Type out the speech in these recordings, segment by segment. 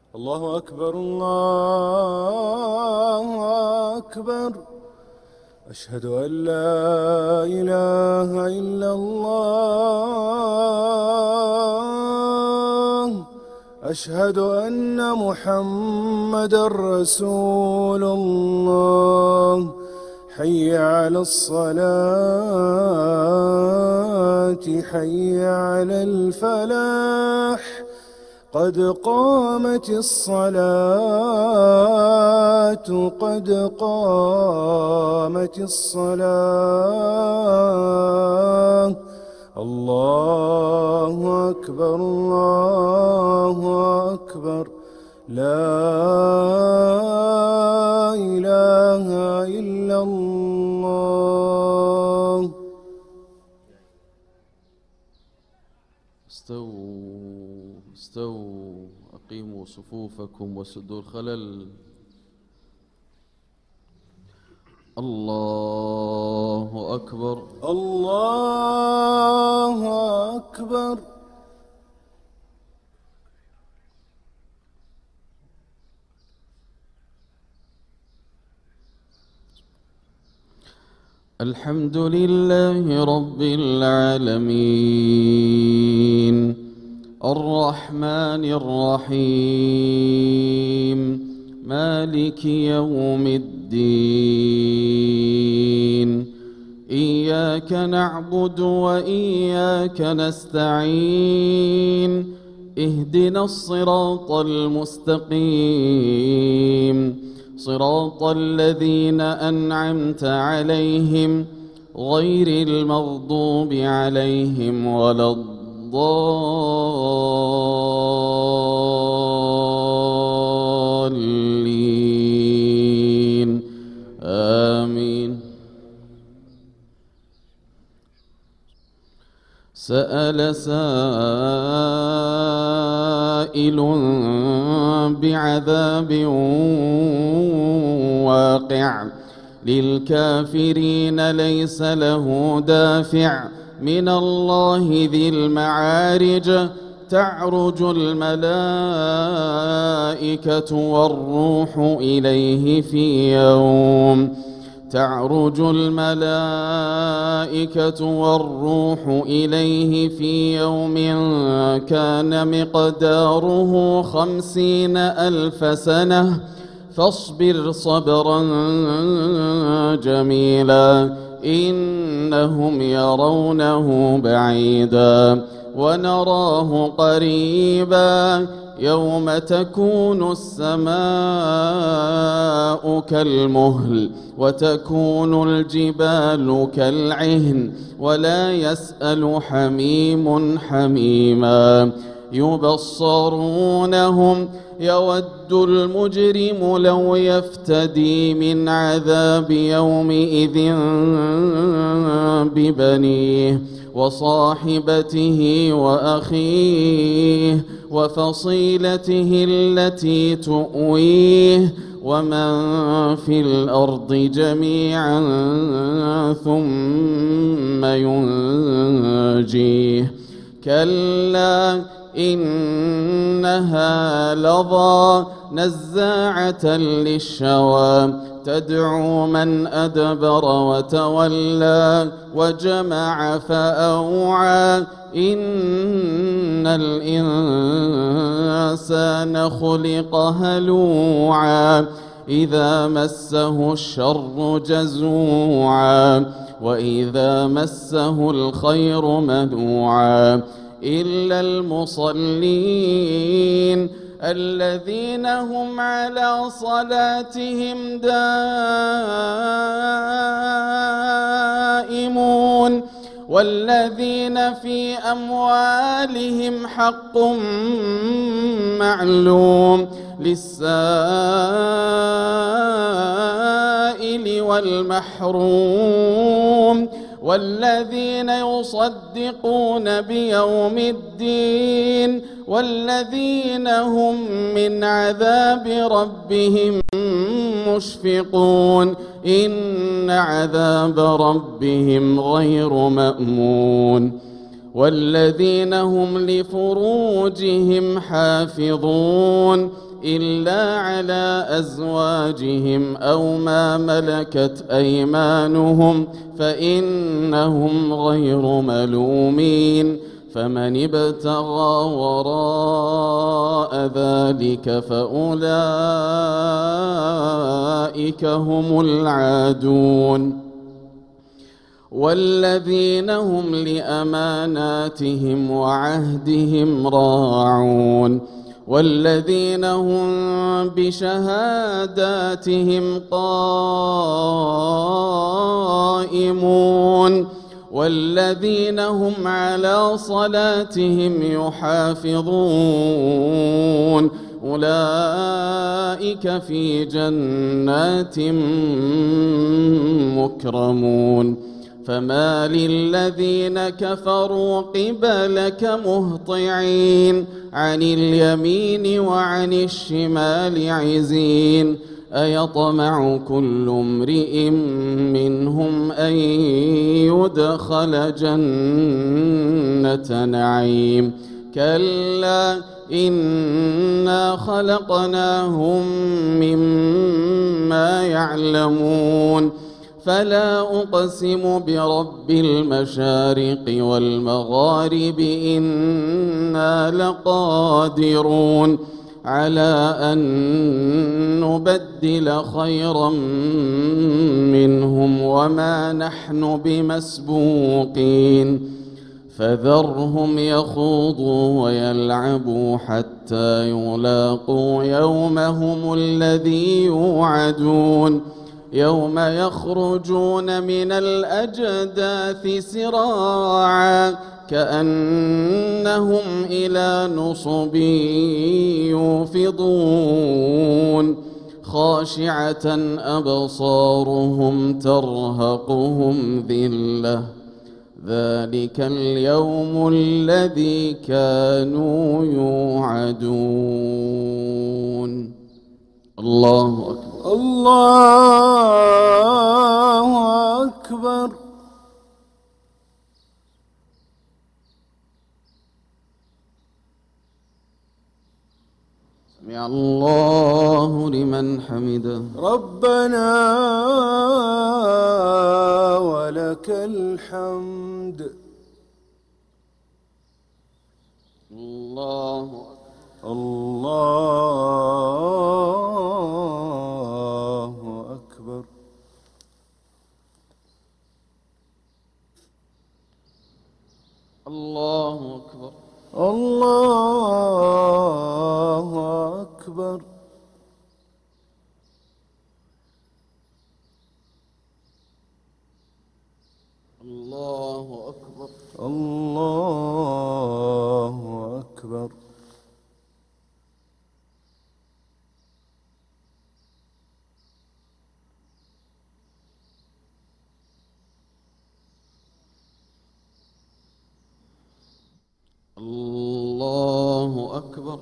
الله أكبر الله أكبر. أشهد أن لا إله إلا الله. أشهد أن محمدًا رسول الله. حي على الصلاة حي على الفلاح. قد قامت الصلاة قد قامت الصلاة. الله أكبر الله أكبر. لا إله إلا الله. استووا أقيموا صفوفكم وسدوا الخلل. الله أكبر الله أكبر. الحمد لله رب العالمين الرحمن الرحيم مالك يوم الدين. إياك نعبد وإياك نستعين. اهدنا الصراط المستقيم صراط الذين أنعمت عليهم غير المغضوب عليهم ولا الضالين آمين. سأل سائل بعذاب واقع للكافرين ليس له دافع من الله ذي المعارج. تعرج الملائكة والروح إليه في يوم تعرج الملائكة والروح إليه في يوم كان مقداره 50,000 سنة. فاصبر صبرا جميلا إنهم يرونه بعيدا ونراه قريبا. يوم تكون السماء كالمهل وتكون الجبال كالعهن ولا يسأل حميم حميما. يبصرونهم يود المجرم لو يفتدي من عذاب يومئذ ببنيه وصاحبته وأخيه وفصيلته التي تؤويه ومن في الأرض جميعا ثم ينجيه. كلا إنها لظى نزاعة للشوى تدعو من أدبر وتولى وجمع فأوعى. إن الإنسان خلق هلوعا إذا مسه الشر جزوعا وإذا مسه الخير منوعا. إلا المصلين الذين هم على صلاتهم دائمون والذين في أموالهم حق معلوم للسائل والمحروم. والذين يصدقون بيوم الدين والذين هم من عذاب ربهم مشفقون. إن عذاب ربهم غير مأمون. والذين هم لفروجهم حافظون إلا على أزواجهم أو ما ملكت أيمانهم فإنهم غير ملومين فمن ابتغى وراء ذلك فأولئك هم العادون والذين هم لأماناتهم وعهدهم راعون والذين هم بشهاداتهم قائمون والذين هم على صلاتهم يحافظون أولئك في جنات مكرمون فما للذين كفروا قبلك مهطعين عن اليمين وعن الشمال عزين أيطمع كل امرئ منهم أن يدخل جنة نعيم كلا إنا خلقناهم مما يعلمون فلا أقسم برب المشارق والمغارب إنا لقادرون على أن نبدل خيرا منهم وما نحن بمسبوقين فذرهم يخوضوا ويلعبوا حتى يلاقوا يومهم الذي يوعدون يوم يخرجون من الأجداث سراعا كأنهم إلى نصب يوفضون خاشعة أبصارهم ترهقهم ذلة ذلك اليوم الذي كانوا يوعدون الله أكبر الله أكبر سمع الله لمن حمده ربنا ولك الحمد الله الله أكبر الله أكبر الله أكبر الله أكبر الله أكبر الله أكبر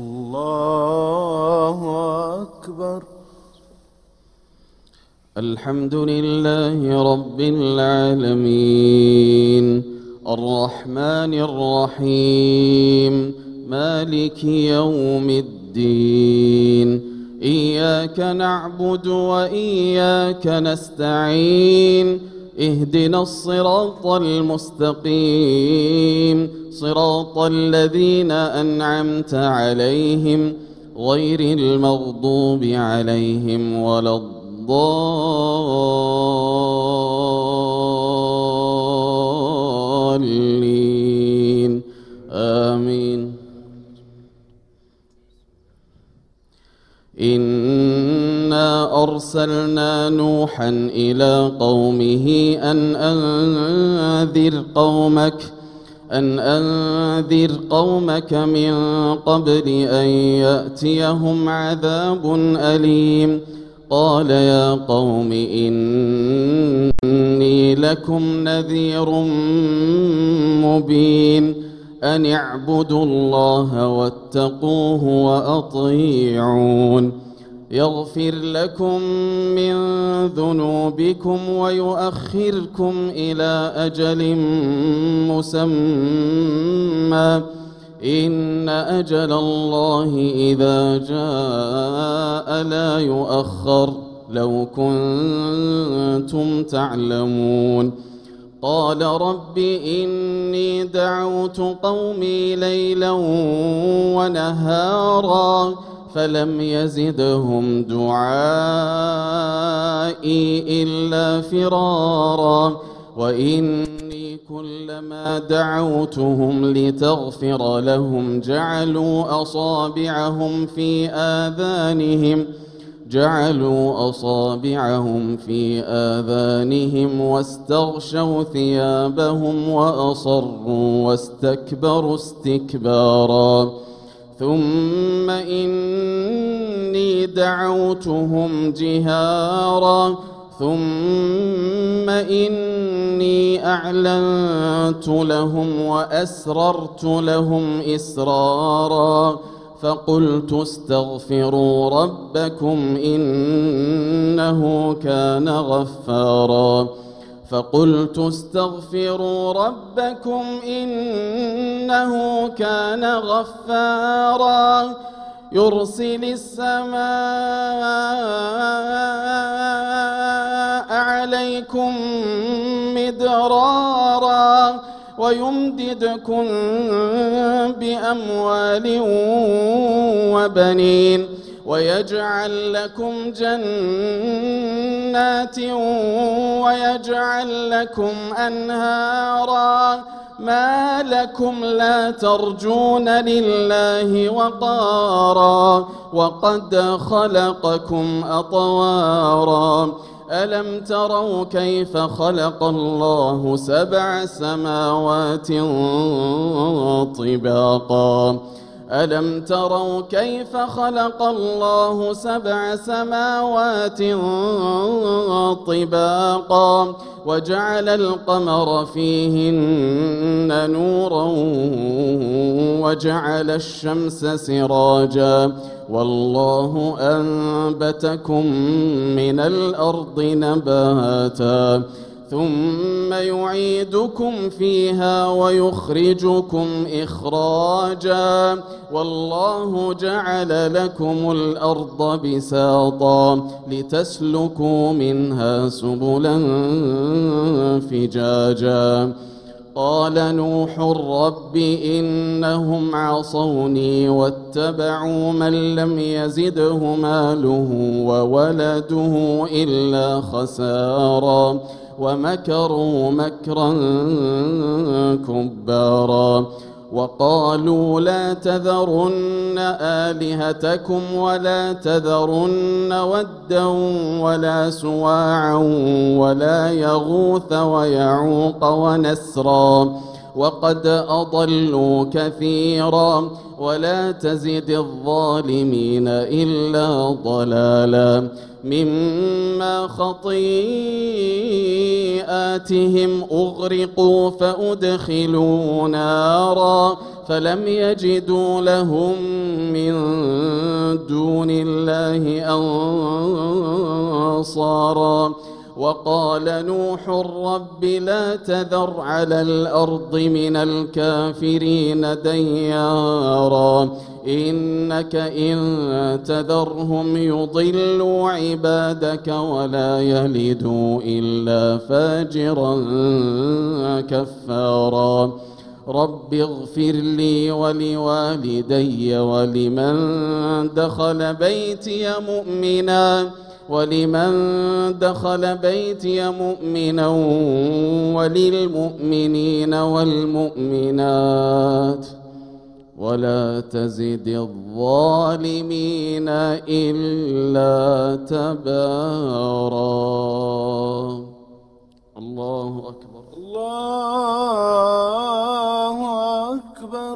الله أكبر الحمد لله رب العالمين الرحمن الرحيم مالك يوم الدين إياك نعبد وإياك نستعين اهدنا الصراط المستقيم صراط الذين أنعمت عليهم غير المغضوب عليهم ولا الضالين آمين إنا أرسلنا نوحا إلى قومه أن أنذر قومك من قبل أن يأتيهم عذاب أليم قال يا قوم إني لكم نذير مبين أن اعبدوا الله واتقوه وأطيعون يغفر لكم من ذنوبكم ويؤخركم إلى أجل مسمى إن أجل الله إذا جاء لا يؤخر لو كنتم تعلمون. قال رب إني دعوت قومي ليلا ونهارا فلم يزدهم دعائي إلا فرارا وإني كلما دعوتهم لتغفر لهم جعلوا أصابعهم في آذانهم واستغشوا ثيابهم وأصروا واستكبروا استكبارا ثم إني دعوتهم جهارا ثم إني أعلنت لهم وأسررت لهم إسرارا فقلت استغفروا ربكم إنه كان غفارا يرسل السماء عليكم مدرارا ويمددكم بأموال وبنين ويجعل لكم جنات ويجعل لكم أنهارا ما لكم لا ترجون لله وقارا وقد خلقكم أطوارا ألم تروا كيف خلق الله 7 سماوات طباقا ألم تروا كيف خلق الله 7 سماوات طباقا وجعل القمر فيهن نورا وجعل الشمس سراجا والله أنبتكم من الأرض نباتا ثم يعيدكم فيها ويخرجكم إخراجا والله جعل لكم الأرض بساطا لتسلكوا منها سبلا فجاجا قال نوح رب إنهم عصوني واتبعوا من لم يزده ماله وولده إلا خسارا ومكروا مكرا كبارا وقالوا لا تذرن آلهتكم ولا تذرن ودا ولا سواعا ولا يغوث ويعوق ونسرا وقد أضلوا كثيرا ولا تزد الظالمين إلا ضلالا مما خطيئاتهم أغرقوا فأدخلوا نارا فلم يجدوا لهم من دون الله أنصارا وقال نوح رب لا تذر على الأرض من الكافرين ديارا إنك إن تذرهم يضلوا عبادك ولا يلدوا إلا فاجرا كفارا رب اغفر لي ولوالدي ولمن دخل بيتي مؤمنا وللمؤمنين والمؤمنات ولا تزد الظالمين إلا تبارا. الله أكبر. الله أكبر.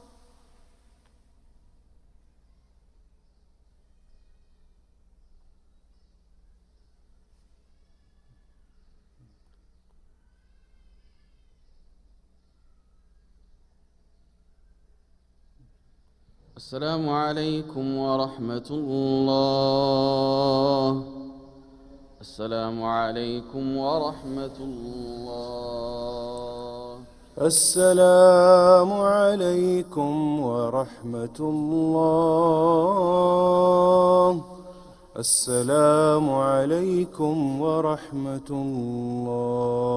السلام عليكم ورحمة الله. السلام عليكم ورحمة الله. السلام عليكم ورحمة الله. السلام عليكم ورحمة الله.